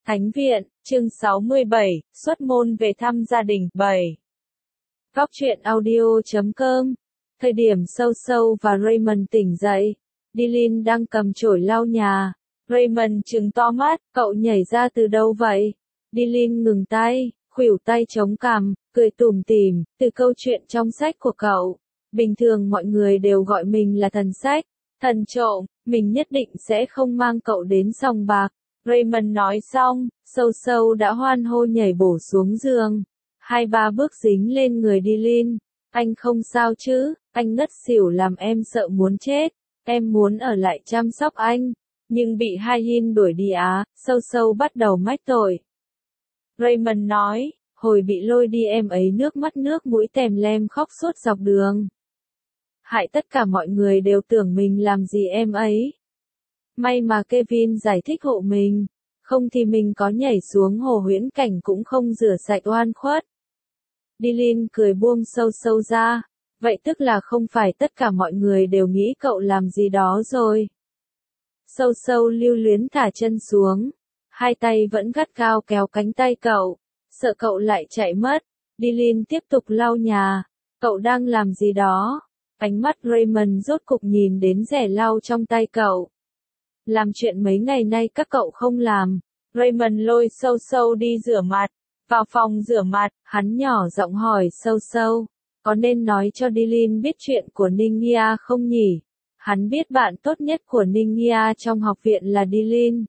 Thánh viện, chương 67, xuất môn về thăm gia đình, 7. Góc truyện audio.com. Thời điểm Sâu và Raymond tỉnh dậy, Dylan đang cầm chổi lau nhà. Raymond trừng to mắt, cậu nhảy ra từ đâu vậy? Dylan ngừng tay, khuỷu tay chống cằm, cười tủm tỉm, từ câu chuyện trong sách của cậu. Bình thường mọi người đều gọi mình là thần sách, thần trộm, mình nhất định sẽ không mang cậu đến sòng bạc. Raymond nói xong, Sâu đã hoan hô nhảy bổ xuống giường. 2-3 bước dính lên người Dylan. Anh không sao chứ, anh ngất xỉu làm em sợ muốn chết. Em muốn ở lại chăm sóc anh. Nhưng bị Hai-hin đuổi đi á, Sâu bắt đầu mách tội. Raymond nói, hồi bị lôi đi em ấy nước mắt nước mũi tèm lem khóc suốt dọc đường. Hại tất cả mọi người đều tưởng mình làm gì em ấy. May mà Kevin giải thích hộ mình, không thì mình có nhảy xuống hồ huyễn cảnh cũng không rửa sạch oan khuất. Dylan cười buông Sâu ra, vậy tức là không phải tất cả mọi người đều nghĩ cậu làm gì đó rồi. Sâu lưu luyến thả chân xuống, hai tay vẫn gắt gao kéo cánh tay cậu, sợ cậu lại chạy mất. Dylan tiếp tục lau nhà, cậu đang làm gì đó? Ánh mắt Raymond rốt cục nhìn đến rẻ lau trong tay cậu. Làm chuyện mấy ngày nay các cậu không làm. Raymond lôi Sâu đi rửa mặt. Vào phòng rửa mặt, hắn nhỏ giọng hỏi Sâu, có nên nói cho Dylan biết chuyện của Ningia không nhỉ? Hắn biết bạn tốt nhất của Ningia trong học viện là Dylan.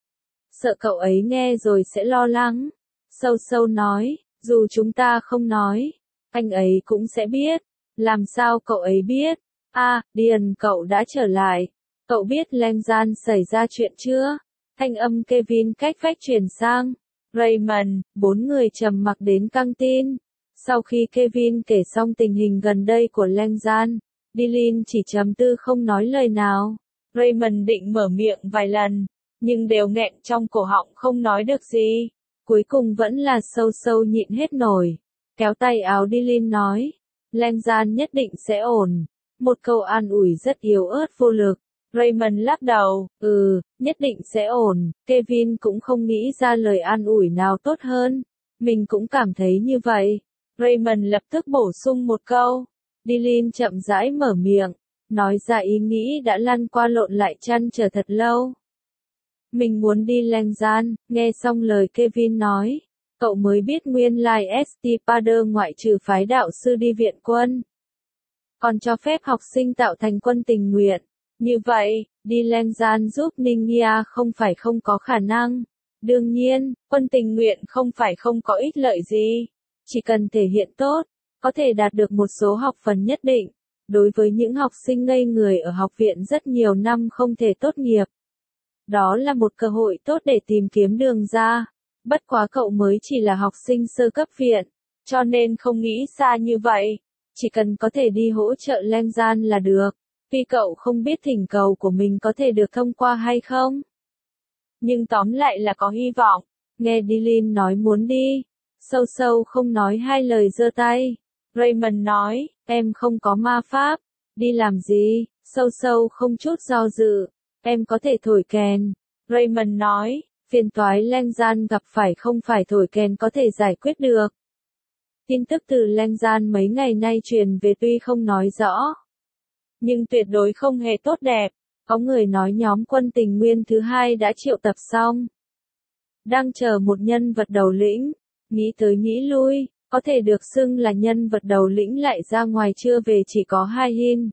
Sợ cậu ấy nghe rồi sẽ lo lắng. Sâu nói, dù chúng ta không nói, anh ấy cũng sẽ biết. Làm sao cậu ấy biết? Điền cậu đã trở lại. Cậu biết Langdon xảy ra chuyện chưa? Thanh âm Kevin cách vách truyền sang. Raymond, 4 người trầm mặc đến căng tin. Sau khi Kevin kể xong tình hình gần đây của Langdon, Dylan chỉ trầm tư không nói lời nào. Raymond định mở miệng vài lần, nhưng đều nghẹn trong cổ họng không nói được gì. Cuối cùng vẫn là Sâu nhịn hết nổi. Kéo tay áo Dylan nói, Langdon nhất định sẽ ổn. Một câu an ủi rất yếu ớt vô lực. Raymond lắc đầu, nhất định sẽ ổn. Kevin cũng không nghĩ ra lời an ủi nào tốt hơn. Mình cũng cảm thấy như vậy. Raymond lập tức bổ sung một câu. Dylan chậm rãi mở miệng, nói ra ý nghĩ đã lăn qua lộn lại trăn trở thật lâu. Mình muốn đi Langdon. Nghe xong lời Kevin nói, cậu mới biết nguyên lai St. Pader ngoại trừ phái đạo sư đi viện quân, còn cho phép học sinh tạo thành quân tình nguyện. Như vậy, đi Langdon giúp Ningia không phải không có khả năng. Đương nhiên, quân tình nguyện không phải không có ích lợi gì. Chỉ cần thể hiện tốt, có thể đạt được một số học phần nhất định. Đối với những học sinh ngây người ở học viện rất nhiều năm không thể tốt nghiệp, đó là một cơ hội tốt để tìm kiếm đường ra. Bất quá cậu mới chỉ là học sinh sơ cấp viện, cho nên không nghĩ xa như vậy. Chỉ cần có thể đi hỗ trợ Langdon là được. Tuy cậu không biết thỉnh cầu của mình có thể được thông qua hay không, nhưng tóm lại là có hy vọng. Nghe Dylan nói muốn đi, Sâu không nói hai lời giơ tay. Raymond nói, em không có ma pháp. Đi làm gì? Sâu không chút do dự. Em có thể thổi kèn. Raymond nói, phiền toái Langdon gặp phải không phải thổi kèn có thể giải quyết được. Tin tức từ Langdon mấy ngày nay truyền về tuy không nói rõ, nhưng tuyệt đối không hề tốt đẹp. Có người nói nhóm quân tình nguyên thứ 2 đã triệu tập xong, đang chờ một nhân vật đầu lĩnh. Nghĩ tới nghĩ lui, có thể được xưng là nhân vật đầu lĩnh lại ra ngoài chưa về chỉ có Hai-hin.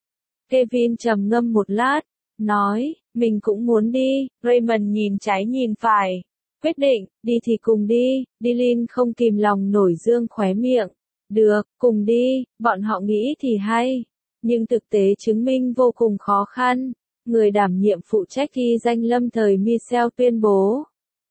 Kevin trầm ngâm một lát, nói, mình cũng muốn đi. Raymond nhìn trái nhìn phải, quyết định, đi thì cùng đi. Dylan không kìm lòng nổi dương khóe miệng. Được, cùng đi, bọn họ nghĩ thì hay. Nhưng thực tế chứng minh vô cùng khó khăn. Người đảm nhiệm phụ trách ghi danh lâm thời Michel tuyên bố,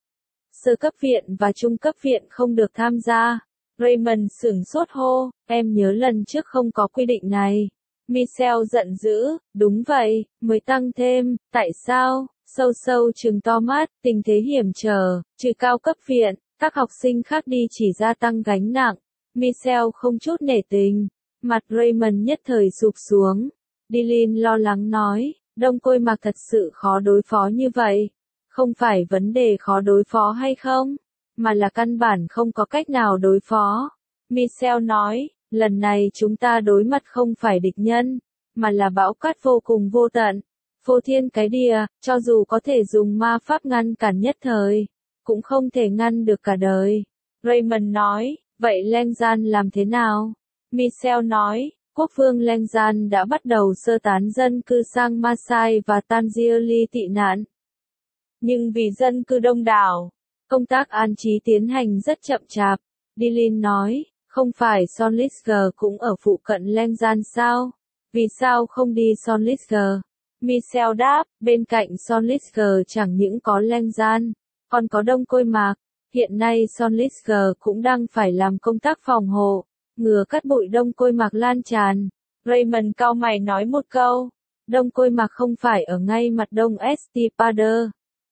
sơ cấp viện và trung cấp viện không được tham gia. Raymond sửng sốt hô, em nhớ lần trước không có quy định này. Michel giận dữ, đúng vậy, mới tăng thêm, tại sao? Sâu trừng to mắt, tình thế hiểm trở, trừ cao cấp viện, các học sinh khác đi chỉ gia tăng gánh nặng. Michel không chút nể tình. Mặt Raymond nhất thời sụp xuống. Dylan lo lắng nói, Đông Côi Mạc thật sự khó đối phó như vậy. Không phải vấn đề khó đối phó hay không, mà là căn bản không có cách nào đối phó. Michelle nói, lần này chúng ta đối mặt không phải địch nhân, mà là bão cát vô cùng vô tận, phô thiên cái địa, cho dù có thể dùng ma pháp ngăn cản nhất thời, cũng không thể ngăn được cả đời. Raymond nói, vậy Lengzan làm thế nào? Michelle nói, quốc vương Lengzan đã bắt đầu sơ tán dân cư sang Masai và Tangier tị nạn. Nhưng vì dân cư đông đảo, công tác an trí tiến hành rất chậm chạp. Dylan nói, không phải Solskjaer cũng ở phụ cận Lengzan sao? Vì sao không đi Solskjaer? Michelle đáp, bên cạnh Solskjaer chẳng những có Lengzan, còn có Đông Côi Mạc. Hiện nay Solskjaer cũng đang phải làm công tác phòng hộ, ngừa cát bụi Đông Côi Mạc lan tràn. Raymond cau mày nói một câu, Đông Côi Mạc không phải ở ngay mặt đông St. Pader.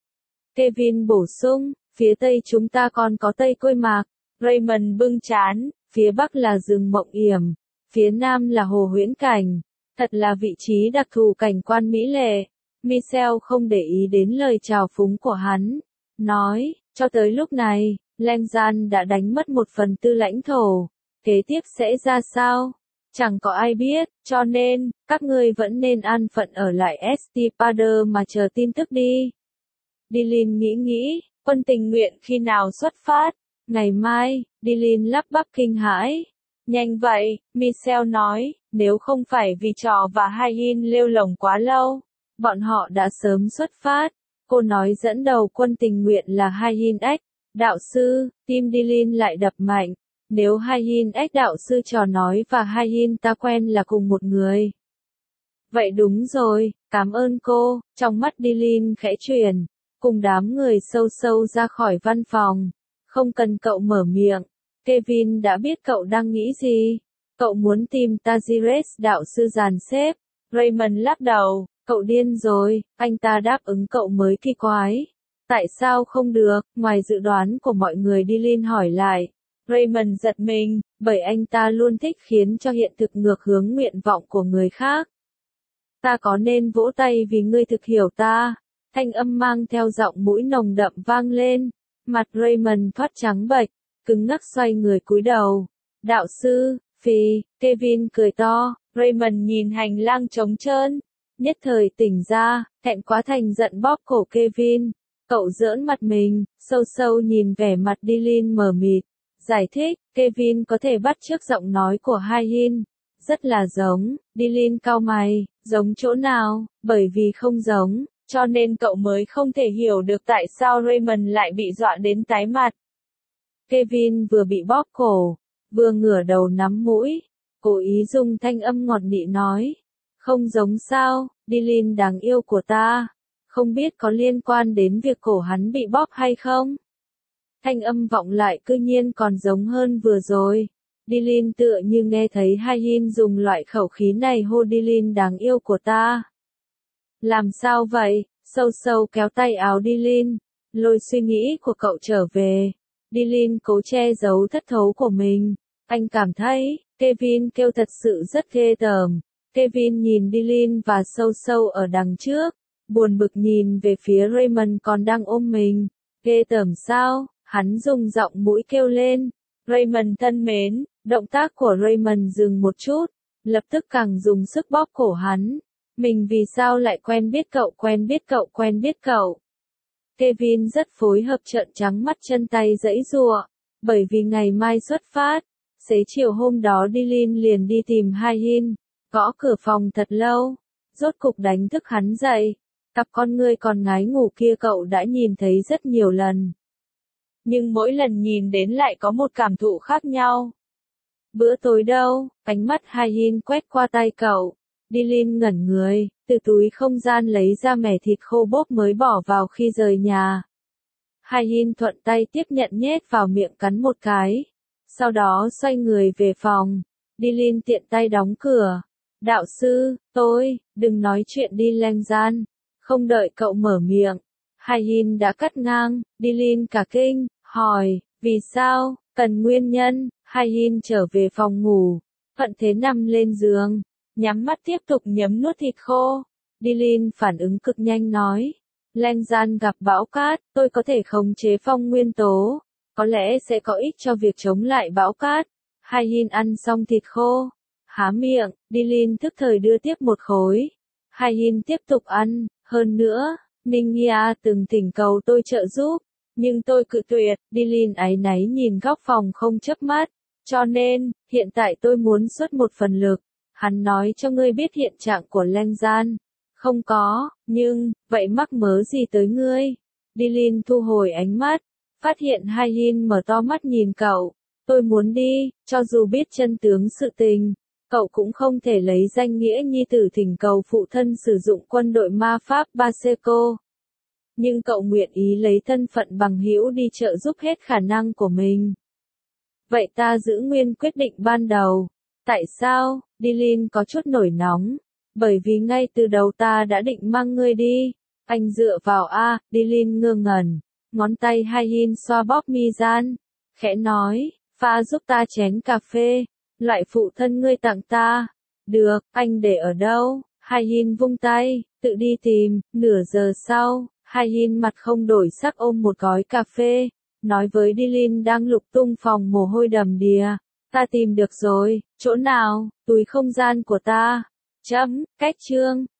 Kevin bổ sung, phía tây chúng ta còn có Tây Côi Mạc. Raymond bưng trán, phía bắc là rừng Mộng Yểm, phía nam là hồ Huyễn Cảnh. Thật là vị trí đặc thù cảnh quan mỹ lệ. Michelle không để ý đến lời chào phúng của hắn. Nói, cho tới lúc này, Lengzan đã đánh mất 1/4 lãnh thổ. Kế tiếp sẽ ra sao? Chẳng có ai biết, cho nên, các ngươi vẫn nên an phận ở lại St. Pader mà chờ tin tức đi. Dylan nghĩ, quân tình nguyện khi nào xuất phát? Ngày mai, Dylan lắp bắp kinh hãi. Nhanh vậy, Michelle nói, nếu không phải vì trò và Hayin lêu lổng quá lâu, bọn họ đã sớm xuất phát. Cô nói dẫn đầu quân tình nguyện là Hayin X, đạo sư, tim Dylan lại đập mạnh. Nếu Hayin X đạo sư trò nói và Hayin ta quen là cùng một người. Vậy đúng rồi, cảm ơn cô, trong mắt Dylan khẽ chuyển, cùng đám người sâu sâu ra khỏi văn phòng. Không cần cậu mở miệng. Kevin đã biết cậu đang nghĩ gì. Cậu muốn tìm Tazires đạo sư dàn xếp. Raymond lắc đầu, cậu điên rồi, anh ta đáp ứng cậu mới kỳ quái. Tại sao không được, ngoài dự đoán của mọi người Dylan hỏi lại. Raymond giật mình, bởi anh ta luôn thích khiến cho hiện thực ngược hướng nguyện vọng của người khác. Ta có nên vỗ tay vì ngươi thực hiểu ta? Thanh âm mang theo giọng mũi nồng đậm vang lên. Mặt Raymond thoát trắng bệch, cứng ngắc xoay người cúi đầu. Đạo sư, phì, Kevin cười to, Raymond nhìn hành lang trống trơn. Nhất thời tỉnh ra, thẹn quá thành giận bóp cổ Kevin. Cậu giỡn mặt mình, sâu sâu nhìn vẻ mặt Dylan mờ mịt. Giải thích, Kevin có thể bắt chước giọng nói của Hayin. Rất là giống, Dylan cau mày, giống chỗ nào, bởi vì không giống. Cho nên cậu mới không thể hiểu được tại sao Raymond lại bị dọa đến tái mặt. Kevin vừa bị bóp cổ, vừa ngửa đầu nắm mũi, cố ý dùng thanh âm ngọt nị nói. Không giống sao, Dylan đáng yêu của ta. Không biết có liên quan đến việc cổ hắn bị bóp hay không? Thanh âm vọng lại cư nhiên còn giống hơn vừa rồi. Dylan tựa như nghe thấy Hayin dùng loại khẩu khí này hô Dylan đáng yêu của ta. Làm sao vậy? Sâu sâu kéo tay áo Dylan, lôi suy nghĩ của cậu trở về. Dylan cố che giấu thất thố của mình. Anh cảm thấy, Kevin kêu thật sự rất ghê tởm. Kevin nhìn Dylan và sâu sâu ở đằng trước, buồn bực nhìn về phía Raymond còn đang ôm mình. Ghê tởm sao? Hắn dùng giọng mũi kêu lên. Raymond thân mến, động tác của Raymond dừng một chút, lập tức càng dùng sức bóp cổ hắn. Mình vì sao lại quen biết cậu. Kevin rất phối hợp trợn trắng mắt chân tay giãy giụa, bởi vì ngày mai xuất phát. Xế chiều hôm đó Dylan liền đi tìm Hayin, gõ cửa phòng thật lâu, rốt cục đánh thức hắn dậy. Cặp con ngươi còn ngái ngủ kia cậu đã nhìn thấy rất nhiều lần. Nhưng mỗi lần nhìn đến lại có một cảm thụ khác nhau. Bữa tối đâu? Ánh mắt Hayin quét qua tay cậu. Dylan ngẩn người, từ túi không gian lấy ra mẻ thịt khô bốp mới bỏ vào khi rời nhà. Hayin thuận tay tiếp nhận nhét vào miệng cắn một cái. Sau đó xoay người về phòng. Dylan tiện tay đóng cửa. Đạo sư, đừng nói chuyện đi Lengzan. Không đợi cậu mở miệng. Hayin đã cắt ngang, Dylan cả kinh, hỏi, vì sao, cần nguyên nhân. Hayin trở về phòng ngủ, thuận thế nằm lên giường, nhắm mắt tiếp tục nhấm nuốt thịt khô. Dylan phản ứng cực nhanh nói, Lengyan gặp bão cát, tôi có thể khống chế phong nguyên tố, có lẽ sẽ có ích cho việc chống lại bão cát. Haihin ăn xong thịt khô, há miệng, Dilin thức thời đưa tiếp một khối. Haihin tiếp tục ăn, hơn nữa, Ningya từng thỉnh cầu tôi trợ giúp, nhưng tôi cự tuyệt. Dilin áy náy nhìn góc phòng không chớp mắt, cho nên, hiện tại tôi muốn xuất một phần lực. Hắn nói cho ngươi biết hiện trạng của Lengyan. Không có, nhưng, vậy mắc mớ gì tới ngươi? Dilin thu hồi ánh mắt, phát hiện Haihin mở to mắt nhìn cậu. Tôi muốn đi, cho dù biết chân tướng sự tình, cậu cũng không thể lấy danh nghĩa nhi tử thỉnh cầu phụ thân sử dụng quân đội ma pháp Baseco. Nhưng cậu nguyện ý lấy thân phận bằng hữu đi trợ giúp hết khả năng của mình. Vậy ta giữ nguyên quyết định ban đầu. Tại sao? Dilin có chút nổi nóng. Bởi vì ngay từ đầu ta đã định mang ngươi đi. Anh dựa vào a. Dilin ngơ ngẩn. Ngón tay Haihin xoa bóp mi gian. Khẽ nói, pha giúp ta chén cà phê. Loại phụ thân ngươi tặng ta. Được, anh để ở đâu? Haihin vung tay, tự đi tìm. Nửa giờ sau, Haihin mặt không đổi sắc ôm một gói cà phê. Nói với Dilin đang lục tung phòng mồ hôi đầm đìa. Ta tìm được rồi, chỗ nào? Túi không gian của ta. Chấm, cách chương.